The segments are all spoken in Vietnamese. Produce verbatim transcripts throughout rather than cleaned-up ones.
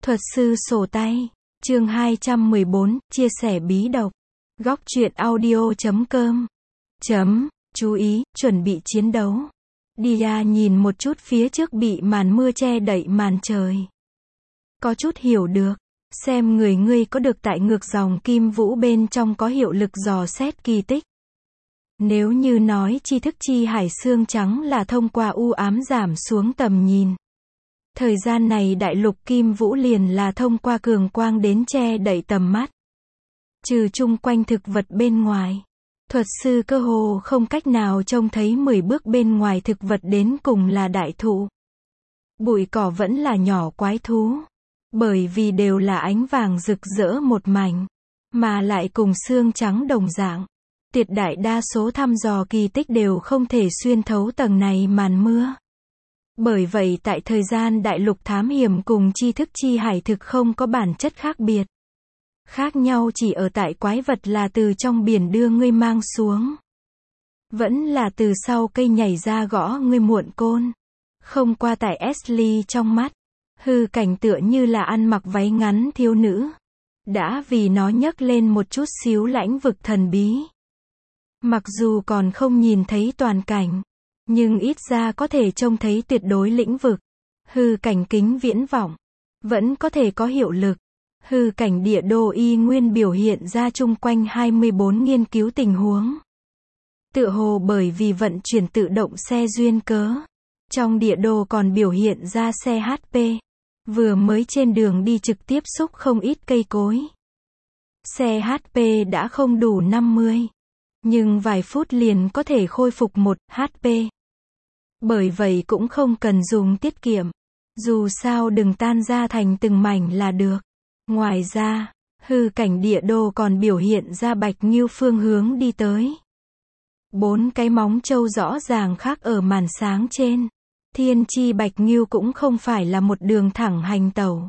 Thuật sư sổ tay, chương hai trăm mười bốn, chia sẻ bí độc. Góc truyện audio chấm com. Chấm, chú ý, chuẩn bị chiến đấu. Dia nhìn một chút phía trước bị màn mưa che đậy màn trời. Có chút hiểu được, xem người ngươi có được tại ngược dòng kim vũ bên trong có hiệu lực dò xét kỳ tích. Nếu như nói tri thức chi hải xương trắng là thông qua u ám giảm xuống tầm nhìn. Thời gian này đại lục kim vũ liền là thông qua cường quang đến che đậy tầm mắt. Trừ chung quanh thực vật bên ngoài. Thuật sư cơ hồ không cách nào trông thấy mười bước bên ngoài thực vật đến cùng là đại thụ. Bụi cỏ vẫn là nhỏ quái thú. Bởi vì đều là ánh vàng rực rỡ một mảnh. Mà lại cùng xương trắng đồng dạng. Tuyệt đại đa số thăm dò kỳ tích đều không thể xuyên thấu tầng này màn mưa. Bởi vậy tại thời gian đại lục thám hiểm cùng tri thức chi hải thực không có bản chất khác biệt. Khác nhau chỉ ở tại quái vật là từ trong biển đưa ngươi mang xuống. Vẫn là từ sau cây nhảy ra gõ ngươi muộn côn. Không qua tại Ashley trong mắt. Hư cảnh tựa như là ăn mặc váy ngắn thiếu nữ. Đã vì nó nhấc lên một chút xíu lãnh vực thần bí. Mặc dù còn không nhìn thấy toàn cảnh. Nhưng ít ra có thể trông thấy tuyệt đối lĩnh vực. Hư cảnh kính viễn vọng. Vẫn có thể có hiệu lực. Hư cảnh địa đồ y nguyên biểu hiện ra chung quanh hai mươi bốn nghiên cứu tình huống. Tựa hồ bởi vì vận chuyển tự động xe duyên cớ. Trong địa đồ còn biểu hiện ra xe hát pê. Vừa mới trên đường đi trực tiếp xúc không ít cây cối. Xe hát pê đã không đủ năm mươi. Nhưng vài phút liền có thể khôi phục một hát pê. Bởi vậy cũng không cần dùng tiết kiệm. Dù sao đừng tan ra thành từng mảnh là được. Ngoài ra, hư cảnh địa đồ còn biểu hiện ra Bạch Ngưu phương hướng đi tới. Bốn cái móng trâu rõ ràng khác ở màn sáng trên. Thiên chi Bạch Ngưu cũng không phải là một đường thẳng hành tẩu.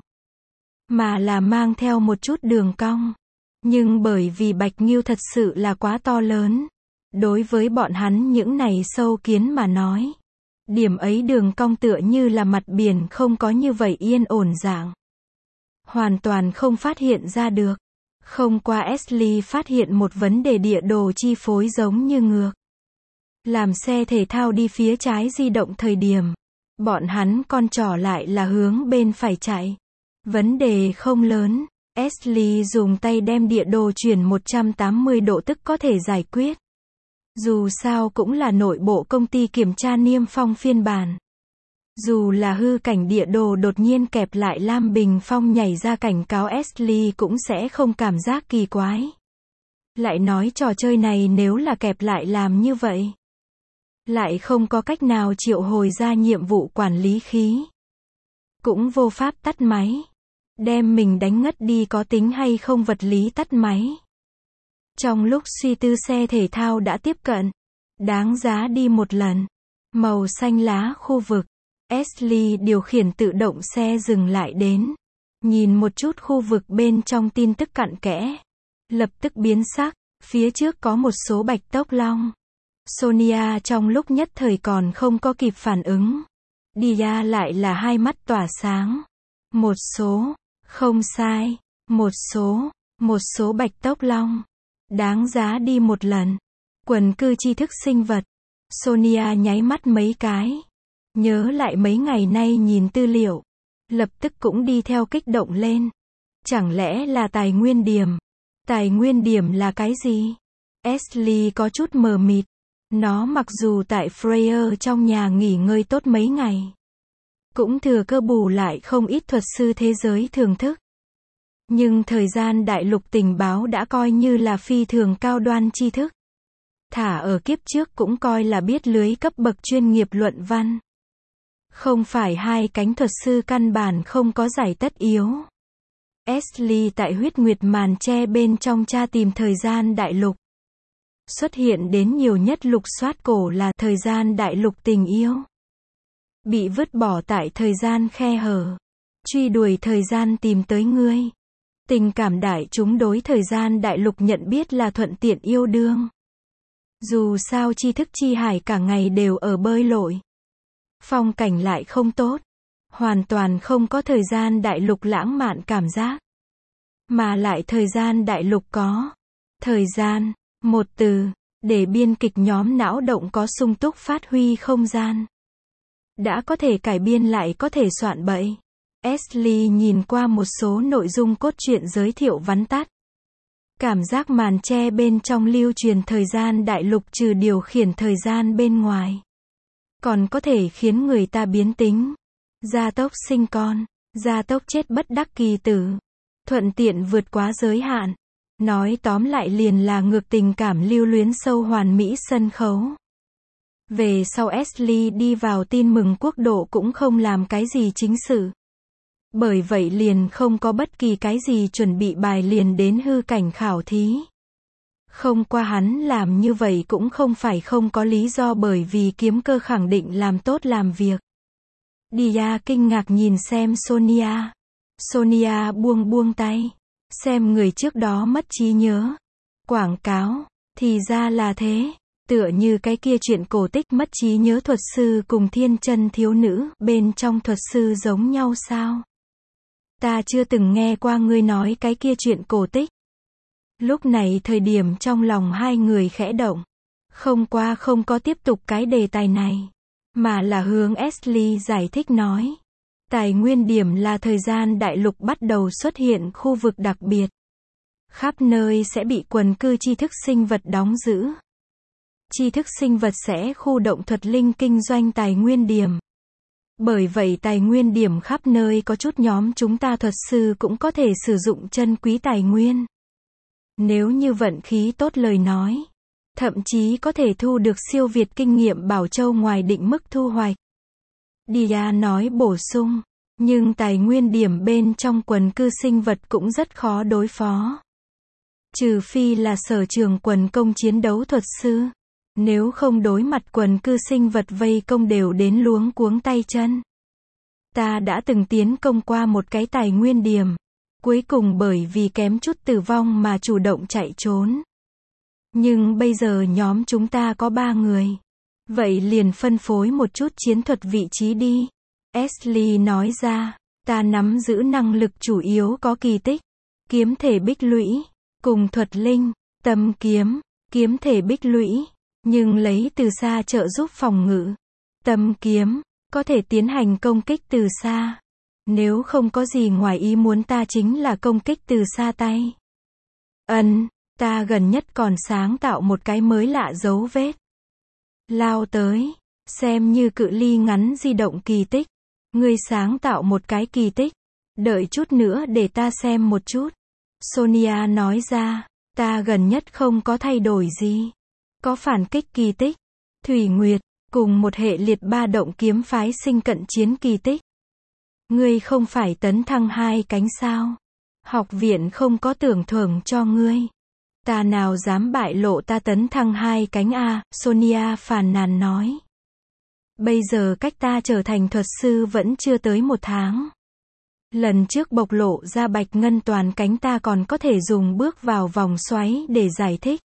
Mà là mang theo một chút đường cong. Nhưng bởi vì Bạch Ngưu thật sự là quá to lớn. Đối với bọn hắn những này sâu kiến mà nói. Điểm ấy đường cong tựa như là mặt biển không có như vậy yên ổn dạng. Hoàn toàn không phát hiện ra được. Không qua Ashley phát hiện một vấn đề địa đồ chi phối giống như ngược. Làm xe thể thao đi phía trái di động thời điểm. Bọn hắn con trỏ lại là hướng bên phải chạy. Vấn đề không lớn. Ashley dùng tay đem địa đồ chuyển một trăm tám mươi độ tức có thể giải quyết. Dù sao cũng là nội bộ công ty kiểm tra niêm phong phiên bản. Dù là hư cảnh địa đồ đột nhiên kẹp lại Lam Bình Phong nhảy ra cảnh cáo Ashley cũng sẽ không cảm giác kỳ quái. Lại nói trò chơi này nếu là kẹp lại làm như vậy. Lại không có cách nào triệu hồi ra nhiệm vụ quản lý khí. Cũng vô pháp tắt máy. Đem mình đánh ngất đi có tính hay không vật lý tắt máy. Trong lúc suy tư xe thể thao đã tiếp cận. Đáng giá đi một lần. Màu xanh lá khu vực. Ashley điều khiển tự động xe dừng lại đến. Nhìn một chút khu vực bên trong tin tức cặn kẽ. Lập tức biến sắc. Phía trước có một số bạch tốc long. Sonia trong lúc nhất thời còn không có kịp phản ứng. Dia lại là hai mắt tỏa sáng. Một số. Không sai. Một số. Một số bạch tốc long. Đáng giá đi một lần. Quần cư tri thức sinh vật. Sonia nháy mắt mấy cái. Nhớ lại mấy ngày nay nhìn tư liệu. Lập tức cũng đi theo kích động lên. Chẳng lẽ là tài nguyên điểm? Tài nguyên điểm là cái gì? Ashley có chút mờ mịt. Nó mặc dù tại Freya trong nhà nghỉ ngơi tốt mấy ngày. Cũng thừa cơ bù lại không ít thuật sư thế giới thưởng thức. Nhưng thời gian đại lục tình báo đã coi như là phi thường cao đoan tri thức. Thả ở kiếp trước cũng coi là biết lưới cấp bậc chuyên nghiệp luận văn. Không phải hai cánh thuật sư căn bản không có giải tất yếu. Ashley tại huyết nguyệt màn che bên trong tra tìm thời gian đại lục. Xuất hiện đến nhiều nhất lục soát cổ là thời gian đại lục tình yêu. Bị vứt bỏ tại thời gian khe hở. Truy đuổi thời gian tìm tới ngươi. Tình cảm đại chúng đối thời gian đại lục nhận biết là thuận tiện yêu đương. Dù sao tri thức chi hải cả ngày đều ở bơi lội. Phong cảnh lại không tốt. Hoàn toàn không có thời gian đại lục lãng mạn cảm giác. Mà lại thời gian đại lục có. Thời gian, một từ, để biên kịch nhóm não động có sung túc phát huy không gian. Đã có thể cải biên lại có thể soạn bậy. Ashley nhìn qua một số nội dung cốt truyện giới thiệu vắn tắt. Cảm giác màn che bên trong lưu truyền thời gian đại lục trừ điều khiển thời gian bên ngoài. Còn có thể khiến người ta biến tính. Gia tốc sinh con. Gia tốc chết bất đắc kỳ tử. Thuận tiện vượt quá giới hạn. Nói tóm lại liền là ngược tình cảm lưu luyến sâu hoàn mỹ sân khấu. Về sau Ashley đi vào tin mừng quốc độ cũng không làm cái gì chính sự. Bởi vậy liền không có bất kỳ cái gì chuẩn bị bài liền đến hư cảnh khảo thí. Không qua hắn làm như vậy cũng không phải không có lý do bởi vì kiếm cơ khẳng định làm tốt làm việc. Dia kinh ngạc nhìn xem Sonia. Sonia buông buông tay. Xem người trước đó mất trí nhớ. Quảng cáo. Thì ra là thế. Tựa như cái kia chuyện cổ tích mất trí nhớ thuật sư cùng thiên chân thiếu nữ bên trong thuật sư giống nhau sao? Ta chưa từng nghe qua ngươi nói cái kia chuyện cổ tích. Lúc này thời điểm trong lòng hai người khẽ động. Không qua không có tiếp tục cái đề tài này. Mà là hướng Ashley giải thích nói. Tài nguyên điểm là thời gian đại lục bắt đầu xuất hiện khu vực đặc biệt. Khắp nơi sẽ bị quần cư tri thức sinh vật đóng giữ. Tri thức sinh vật sẽ khu động thuật linh kinh doanh tài nguyên điểm. Bởi vậy tài nguyên điểm khắp nơi có chút nhóm chúng ta thuật sư cũng có thể sử dụng chân quý tài nguyên. Nếu như vận khí tốt lời nói, thậm chí có thể thu được siêu việt kinh nghiệm bảo châu ngoài định mức thu hoạch. Dia nói bổ sung, nhưng tài nguyên điểm bên trong quần cư sinh vật cũng rất khó đối phó. Trừ phi là sở trường quần công chiến đấu thuật sư. Nếu không đối mặt quần cư sinh vật vây công đều đến luống cuống tay chân. Ta đã từng tiến công qua một cái tài nguyên điểm. Cuối cùng bởi vì kém chút tử vong mà chủ động chạy trốn. Nhưng bây giờ nhóm chúng ta có ba người. Vậy liền phân phối một chút chiến thuật vị trí đi. Ashley nói ra, ta nắm giữ năng lực chủ yếu có kỳ tích, kiếm thể bích lũy, cùng thuật linh, tâm kiếm, kiếm thể bích lũy. Nhưng lấy từ xa trợ giúp phòng ngự. Tâm kiếm, có thể tiến hành công kích từ xa. Nếu không có gì ngoài ý muốn ta chính là công kích từ xa tay. Ân, ta gần nhất còn sáng tạo một cái mới lạ dấu vết. Lao tới, xem như cự ly ngắn di động kỳ tích. Ngươi sáng tạo một cái kỳ tích. Đợi chút nữa để ta xem một chút. Sonia nói ra, ta gần nhất không có thay đổi gì. Có phản kích kỳ tích, Thủy Nguyệt, cùng một hệ liệt ba động kiếm phái sinh cận chiến kỳ tích. Ngươi không phải tấn thăng hai cánh sao? Học viện không có tưởng thưởng cho ngươi. Ta nào dám bại lộ ta tấn thăng hai cánh a, Sonia phàn nàn nói. Bây giờ cách ta trở thành thuật sư vẫn chưa tới một tháng. Lần trước bộc lộ ra bạch ngân toàn cánh ta còn có thể dùng bước vào vòng xoáy để giải thích.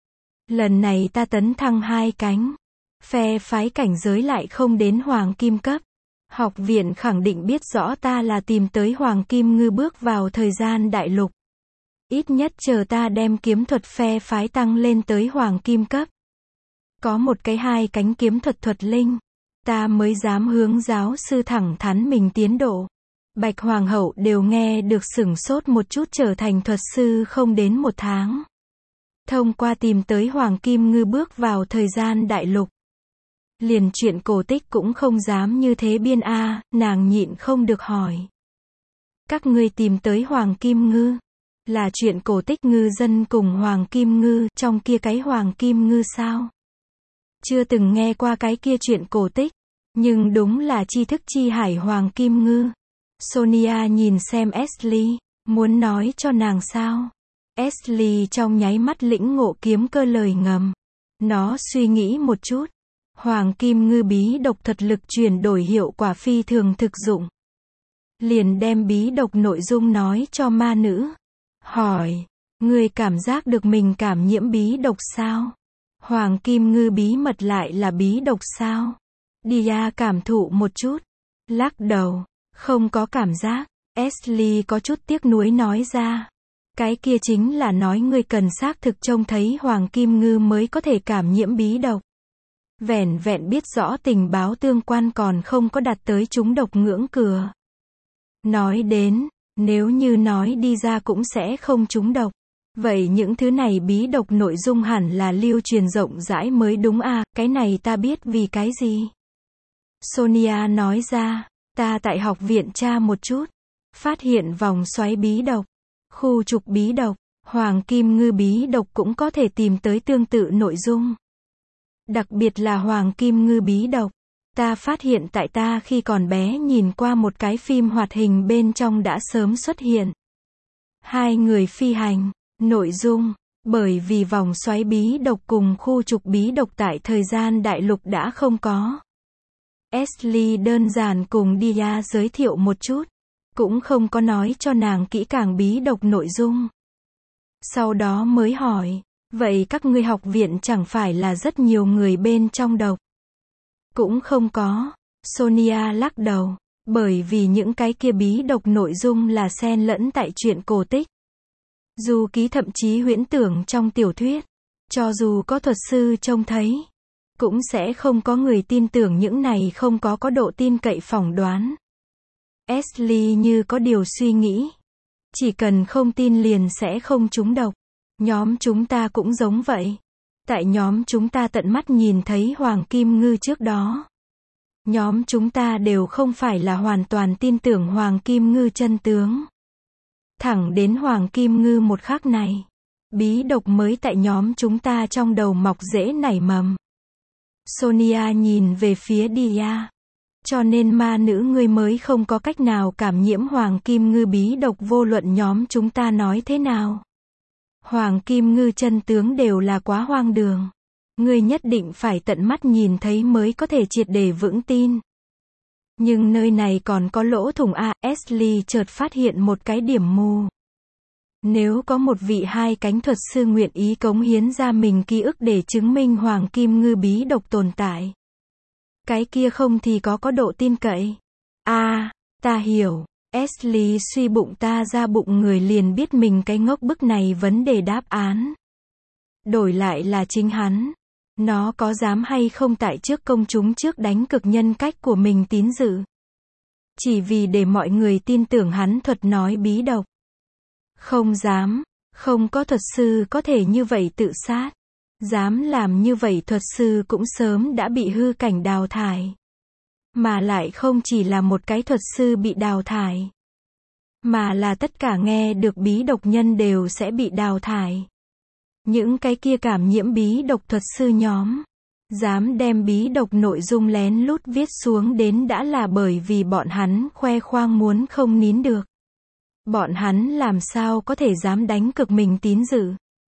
Lần này ta tấn thăng hai cánh. Phe phái cảnh giới lại không đến hoàng kim cấp. Học viện khẳng định biết rõ ta là tìm tới hoàng kim ngư bước vào thời gian đại lục. Ít nhất chờ ta đem kiếm thuật phe phái tăng lên tới hoàng kim cấp. Có một cái hai cánh kiếm thuật thuật linh. Ta mới dám hướng giáo sư thẳng thắn mình tiến độ. Bạch Hoàng hậu đều nghe được sửng sốt một chút trở thành thuật sư không đến một tháng. Thông qua tìm tới hoàng kim ngư bước vào thời gian đại lục. Liền chuyện cổ tích cũng không dám như thế biên a, nàng nhịn không được hỏi. Các ngươi tìm tới hoàng kim ngư. Là chuyện cổ tích ngư dân cùng hoàng kim ngư trong kia cái hoàng kim ngư sao? Chưa từng nghe qua cái kia chuyện cổ tích. Nhưng đúng là tri thức chi hải hoàng kim ngư. Sonia nhìn xem Ashley, muốn nói cho nàng sao? Ashley trong nháy mắt lĩnh ngộ kiếm cơ lời ngầm. Nó suy nghĩ một chút. Hoàng kim ngư bí độc thuật lực chuyển đổi hiệu quả phi thường thực dụng. Liền đem bí độc nội dung nói cho ma nữ. Hỏi, ngươi cảm giác được mình cảm nhiễm bí độc sao? Hoàng kim ngư bí mật lại là bí độc sao? Dia cảm thụ một chút. Lắc đầu. Không có cảm giác. Ashley có chút tiếc nuối nói ra. Cái kia chính là nói ngươi cần xác thực trông thấy Hoàng Kim Ngư mới có thể cảm nhiễm bí độc. Vẻn vẹn biết rõ tình báo tương quan còn không có đạt tới trúng độc ngưỡng cửa. Nói đến, nếu như nói đi ra cũng sẽ không trúng độc. Vậy những thứ này bí độc nội dung hẳn là lưu truyền rộng rãi mới đúng à, cái này ta biết vì cái gì. Sonia nói ra, ta tại học viện tra một chút. Phát hiện vòng xoáy bí độc, khu trục bí độc, Hoàng Kim Ngư bí độc cũng có thể tìm tới tương tự nội dung. Đặc biệt là Hoàng Kim Ngư bí độc. Ta phát hiện tại ta khi còn bé nhìn qua một cái phim hoạt hình bên trong đã sớm xuất hiện. Hai người phi hành, nội dung, bởi vì vòng xoáy bí độc cùng khu trục bí độc tại thời gian đại lục đã không có. Ashley đơn giản cùng Dia giới thiệu một chút, cũng không có nói cho nàng kỹ càng bí độc nội dung. Sau đó mới hỏi, vậy các ngươi học viện chẳng phải là rất nhiều người bên trong độc? Cũng không có. Sonia lắc đầu, bởi vì những cái kia bí độc nội dung là xen lẫn tại truyện cổ tích. Dù ký thậm chí huyễn tưởng trong tiểu thuyết, cho dù có thuật sư trông thấy, cũng sẽ không có người tin tưởng những này không có có độ tin cậy phỏng đoán. Ashley như có điều suy nghĩ. Chỉ cần không tin liền sẽ không trúng độc. Nhóm chúng ta cũng giống vậy. Tại nhóm chúng ta tận mắt nhìn thấy Hoàng Kim Ngư trước đó. Nhóm chúng ta đều không phải là hoàn toàn tin tưởng Hoàng Kim Ngư chân tướng. Thẳng đến Hoàng Kim Ngư một khắc này, bí độc mới tại nhóm chúng ta trong đầu mọc rễ nảy mầm. Sonia nhìn về phía Dia. Cho nên ma nữ ngươi mới không có cách nào cảm nhiễm Hoàng Kim Ngư bí độc vô luận nhóm chúng ta nói thế nào. Hoàng Kim Ngư chân tướng đều là quá hoang đường. Ngươi nhất định phải tận mắt nhìn thấy mới có thể triệt để vững tin. Nhưng nơi này còn có lỗ thủng a. Ashley chợt phát hiện một cái điểm mù. Nếu có một vị hai cánh thuật sư nguyện ý cống hiến ra mình ký ức để chứng minh Hoàng Kim Ngư bí độc tồn tại. Cái kia không thì có có độ tin cậy. À, ta hiểu. Ashley suy bụng ta ra bụng người liền biết mình cái ngốc bức này vấn đề đáp án. Đổi lại là chính hắn. Nó có dám hay không tại trước công chúng trước đánh cực nhân cách của mình tín dự. Chỉ vì để mọi người tin tưởng hắn thuật nói bí độc. Không dám. Không có thuật sư có thể như vậy tự sát. Dám làm như vậy thuật sư cũng sớm đã bị hư cảnh đào thải. Mà lại không chỉ là một cái thuật sư bị đào thải. Mà là tất cả nghe được bí độc nhân đều sẽ bị đào thải. Những cái kia cảm nhiễm bí độc thuật sư nhóm. Dám đem bí độc nội dung lén lút viết xuống đến đã là bởi vì bọn hắn khoe khoang muốn không nín được. Bọn hắn làm sao có thể dám đánh cực mình tín dự.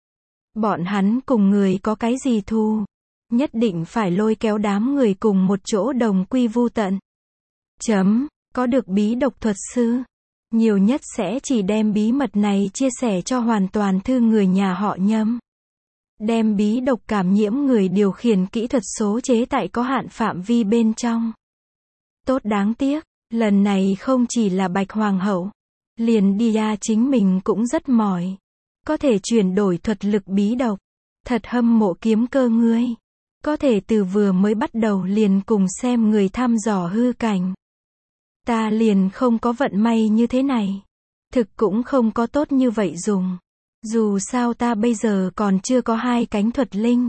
Bọn hắn cùng người có cái gì thù. Nhất định phải lôi kéo đám người cùng một chỗ đồng quy vu tận. Chấm, có được bí độc thuật sư. Nhiều nhất sẽ chỉ đem bí mật này chia sẻ cho hoàn toàn thư người nhà họ Nhâm. Đem bí độc cảm nhiễm người điều khiển kỹ thuật số chế tại có hạn phạm vi bên trong. Tốt đáng tiếc, lần này không chỉ là Bạch Hoàng hậu. Liền Dia chính mình cũng rất mỏi. Có thể chuyển đổi thuật lực bí độc. Thật hâm mộ kiếm cơ ngươi. Có thể từ vừa mới bắt đầu liền cùng xem người thăm dò hư cảnh. Ta liền không có vận may như thế này. Thực cũng không có tốt như vậy dùng. Dù sao ta bây giờ còn chưa có hai cánh thuật linh.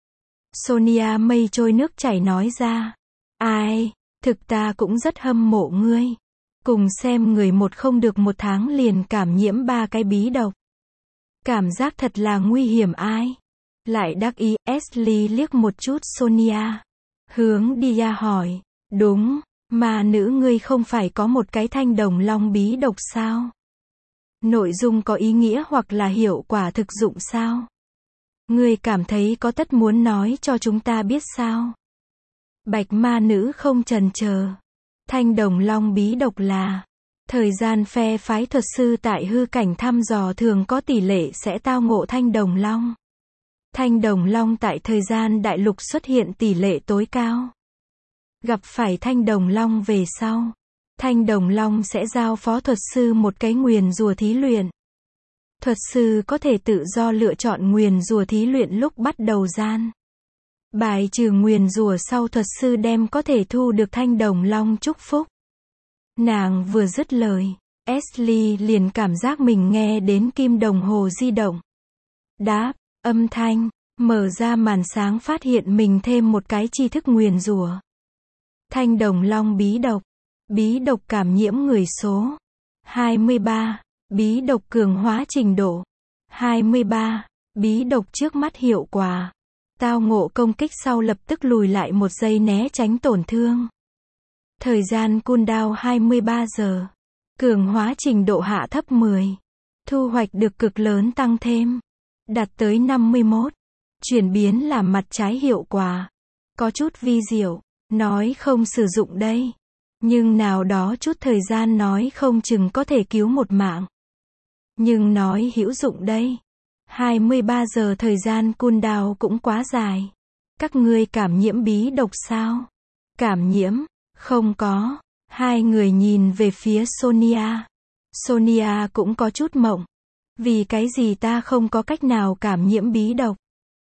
Sonia mây trôi nước chảy nói ra. Ai, thực ta cũng rất hâm mộ ngươi. Cùng xem người một không được một tháng liền cảm nhiễm ba cái bí độc. Cảm giác thật là nguy hiểm ai. Lại đắc ý, Ashley liếc một chút Sonia. Hướng Dia hỏi. Đúng, mà nữ ngươi không phải có một cái thanh đồng long bí độc sao? Nội dung có ý nghĩa hoặc là hiệu quả thực dụng sao? Ngươi cảm thấy có tất muốn nói cho chúng ta biết sao? Bạch ma nữ không chần chờ. Thanh đồng long bí độc là thời gian phe phái thuật sư tại hư cảnh thăm dò thường có tỷ lệ sẽ tao ngộ thanh đồng long. Thanh đồng long tại thời gian đại lục xuất hiện tỷ lệ tối cao. Gặp phải thanh đồng long về sau, Thanh Đồng Long sẽ giao phó thuật sư một cái nguyền rủa thí luyện. Thuật sư có thể tự do lựa chọn nguyền rủa thí luyện lúc bắt đầu gian. Bài trừ nguyền rủa sau thuật sư đem có thể thu được Thanh Đồng Long chúc phúc. Nàng vừa dứt lời, Ashley liền cảm giác mình nghe đến kim đồng hồ di động. Đáp, âm thanh, mở ra màn sáng phát hiện mình thêm một cái tri thức nguyền rủa. Thanh Đồng Long bí độc. Bí độc cảm nhiễm người số hai mươi ba. Bí độc cường hóa trình độ hai mươi ba. Bí độc trước mắt hiệu quả. Tao ngộ công kích sau lập tức lùi lại một giây né tránh tổn thương. Thời gian cooldown hai mươi ba giờ. Cường hóa trình độ hạ thấp mười. Thu hoạch được cực lớn tăng thêm. Đạt tới năm mươi mốt. Chuyển biến làm mặt trái hiệu quả. Có chút vi diệu. Nói không sử dụng đây. Nhưng nào đó chút thời gian nói không chừng có thể cứu một mạng. Nhưng nói hữu dụng đây. hai mươi ba giờ thời gian cooldown cũng quá dài. Các ngươi cảm nhiễm bí độc sao? Cảm nhiễm? Không có. Hai người nhìn về phía Sonia. Sonia cũng có chút mộng. Vì cái gì ta không có cách nào cảm nhiễm bí độc?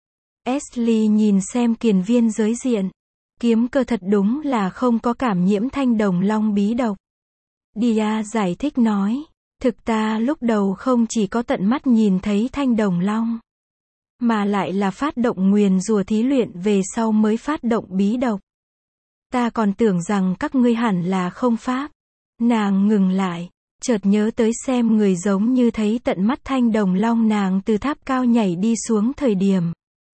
Ashley nhìn xem kiền viên giới diện. Kiếm cơ thật đúng là không có cảm nhiễm Thanh Đồng Long bí độc. Dia giải thích nói. Thực ta lúc đầu không chỉ có tận mắt nhìn thấy Thanh Đồng Long. Mà lại là phát động nguyền rủa thí luyện về sau mới phát động bí độc. Ta còn tưởng rằng các ngươi hẳn là không pháp. Nàng ngừng lại. Chợt nhớ tới xem người giống như thấy tận mắt Thanh Đồng Long nàng từ tháp cao nhảy đi xuống thời điểm.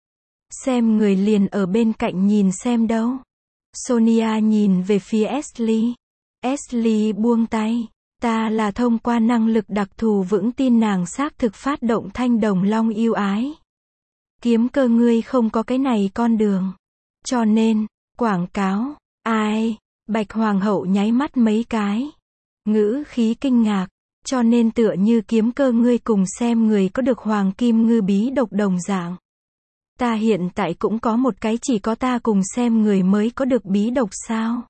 Xem người liền ở bên cạnh nhìn xem đâu. Sonia nhìn về phía Ashley. Ashley buông tay. Ta là thông qua năng lực đặc thù vững tin nàng xác thực phát động Thanh Đồng Long yêu ái. Kiếm cơ ngươi không có cái này con đường. Cho nên, quảng cáo, ai, Bạch Hoàng hậu nháy mắt mấy cái. Ngữ khí kinh ngạc, cho nên tựa như kiếm cơ ngươi cùng xem người có được hoàng kim ngư bí độc đồng dạng. Ta hiện tại cũng có một cái chỉ có ta cùng xem người mới có được bí độc sao?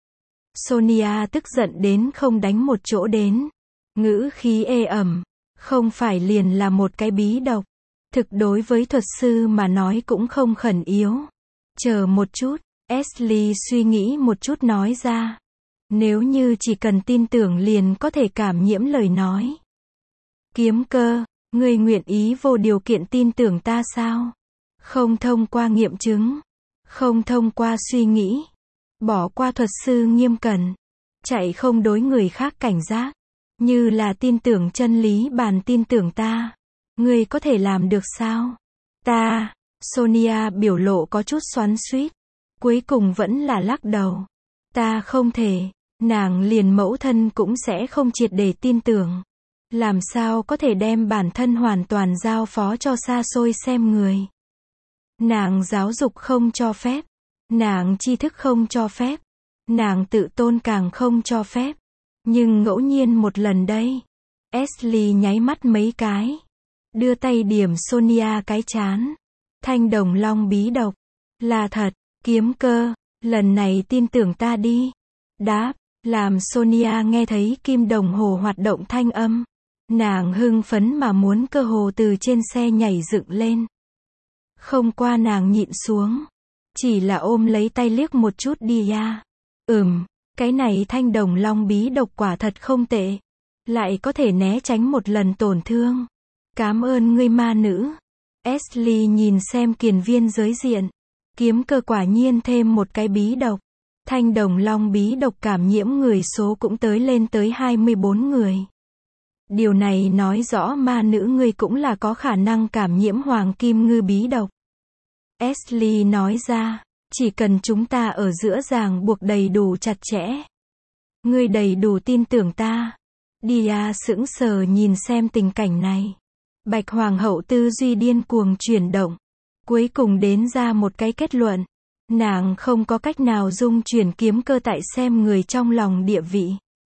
Sonia tức giận đến không đánh một chỗ đến. Ngữ khí ê ẩm, không phải liền là một cái bí độc. Thực đối với thuật sư mà nói cũng không khẩn yếu. Chờ một chút, Ashley suy nghĩ một chút nói ra. Nếu như chỉ cần tin tưởng liền có thể cảm nhiễm lời nói. Kiếm cơ, ngươi nguyện ý vô điều kiện tin tưởng ta sao? Không thông qua nghiệm chứng. Không thông qua suy nghĩ. Bỏ qua thuật sư nghiêm cẩn. Chạy không đối người khác cảnh giác. Như là tin tưởng chân lý bàn tin tưởng ta. Ngươi có thể làm được sao? Ta, Sonia biểu lộ có chút xoắn xuýt. Cuối cùng vẫn là lắc đầu. Ta không thể. Nàng liền mẫu thân cũng sẽ không triệt để tin tưởng. Làm sao có thể đem bản thân hoàn toàn giao phó cho xa xôi xem người. Nàng giáo dục không cho phép. Nàng tri thức không cho phép. Nàng tự tôn càng không cho phép. Nhưng ngẫu nhiên một lần đây. Ashley nháy mắt mấy cái. Đưa tay điểm Sonia cái chán. Thanh Đồng Long bí độc. Là thật, kiếm cơ. Lần này tin tưởng ta đi. Đáp. Làm Sonia nghe thấy kim đồng hồ hoạt động thanh âm. Nàng hưng phấn mà muốn cơ hồ từ trên xe nhảy dựng lên. Không qua nàng nhịn xuống. Chỉ là ôm lấy tay liếc một chút đi ya. Ừm, cái này Thanh Đồng Long bí độc quả thật không tệ. Lại có thể né tránh một lần tổn thương. Cảm ơn ngươi ma nữ. Ashley nhìn xem kiền viên giới diện. Kiếm cơ quả nhiên thêm một cái bí độc. Thanh Đồng Long bí độc cảm nhiễm người số cũng tới lên tới hai mươi bốn người. Điều này nói rõ ma nữ ngươi cũng là có khả năng cảm nhiễm hoàng kim ngư bí độc. Ashley nói ra, chỉ cần chúng ta ở giữa ràng buộc đầy đủ chặt chẽ. Ngươi đầy đủ tin tưởng ta. Dia sững sờ nhìn xem tình cảnh này. Bạch Hoàng hậu tư duy điên cuồng chuyển động. Cuối cùng đến ra một cái kết luận. Nàng không có cách nào dung chuyển kiếm cơ tại xem người trong lòng địa vị.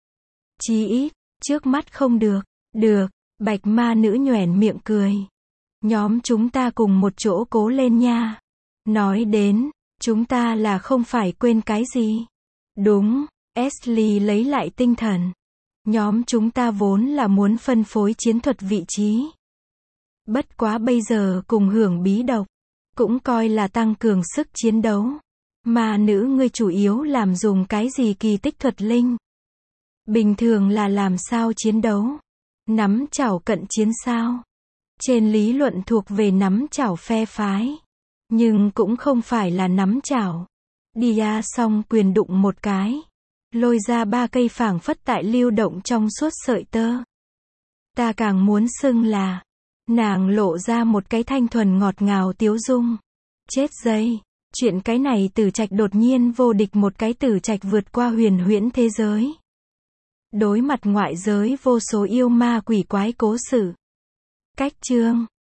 Chí ít, trước mắt không được. Được, Bạch ma nữ nhoẻn miệng cười. Nhóm chúng ta cùng một chỗ cố lên nha. Nói đến, chúng ta là không phải quên cái gì. Đúng, Ashley lấy lại tinh thần. Nhóm chúng ta vốn là muốn phân phối chiến thuật vị trí. Bất quá bây giờ cùng hưởng bí độc, cũng coi là tăng cường sức chiến đấu. Mà nữ ngươi chủ yếu làm dùng cái gì kỳ tích thuật linh? Bình thường là làm sao chiến đấu? Nắm chảo cận chiến sao? Trên lý luận thuộc về nắm chảo phe phái. Nhưng cũng không phải là nắm chảo. Dia song quyền đụng một cái. Lôi ra ba cây phảng phất tại lưu động trong suốt sợi tơ. Ta càng muốn xưng là. Nàng lộ ra một cái thanh thuần ngọt ngào tiếu dung. Chết dây. Chuyện cái này Tử Trạch đột nhiên vô địch một cái Tử Trạch vượt qua huyền huyễn thế giới. Đối mặt ngoại giới vô số yêu ma quỷ quái cố sự. Cách chương